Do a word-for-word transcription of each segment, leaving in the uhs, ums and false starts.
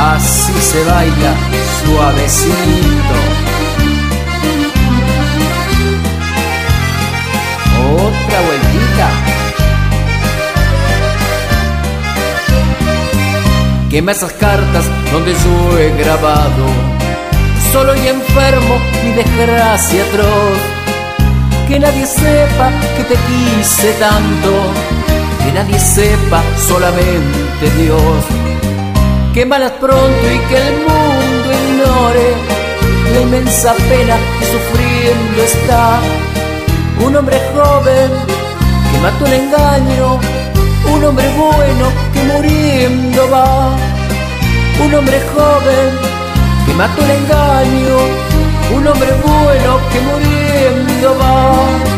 así se baila suavecito. Otra vueltita. Quema esas cartas donde yo he grabado, solo y enfermo, mi desgracia atroz. Que nadie sepa que te quise tanto, que nadie sepa, solamente Dios. Quémalas pronto y que el mundo ignore la inmensa pena que sufriendo está un hombre joven que mató el engaño, un hombre bueno que muriendo va. Un hombre joven que mató el engaño, un hombre bueno que muriendo va.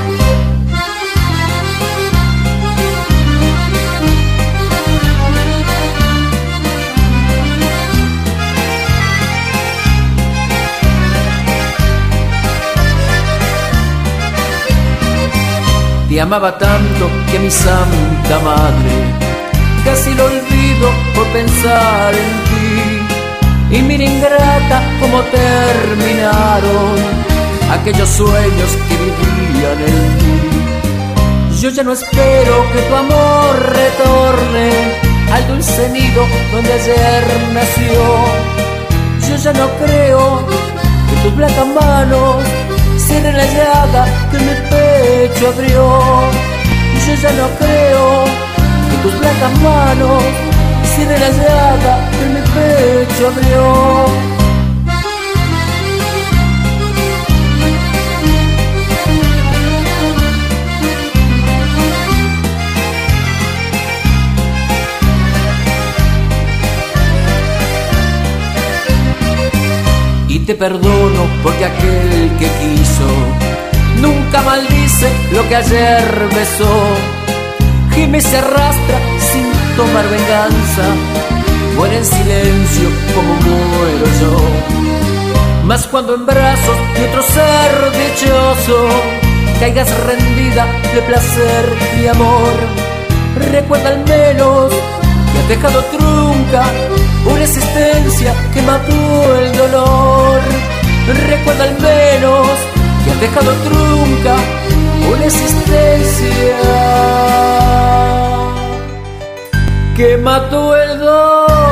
Te amaba tanto que mi santa madre casi lo olvido por pensar en ti. Y mira ingrata cómo terminaron aquellos sueños que vivían en ti. Yo ya no espero que tu amor retorne al dulce nido donde ayer nació. Yo ya no creo que tus blancas manos cierren la llaga que mi pecho abrió. Yo ya no creo que tus blancas manos cierren la llaga que mi pecho abrió. Y te perdono porque aquel que quiso nunca maldice lo que ayer besó. Gime y se arrastra sin tomar venganza, muere en silencio como muero yo. Mas cuando en brazos de otro ser dichoso caigas rendida de placer y amor, recuerda al menos que has dejado trunca una existencia que mató el dolor. Recuerda al menos que has dejado trunca una existencia que mató el dolor.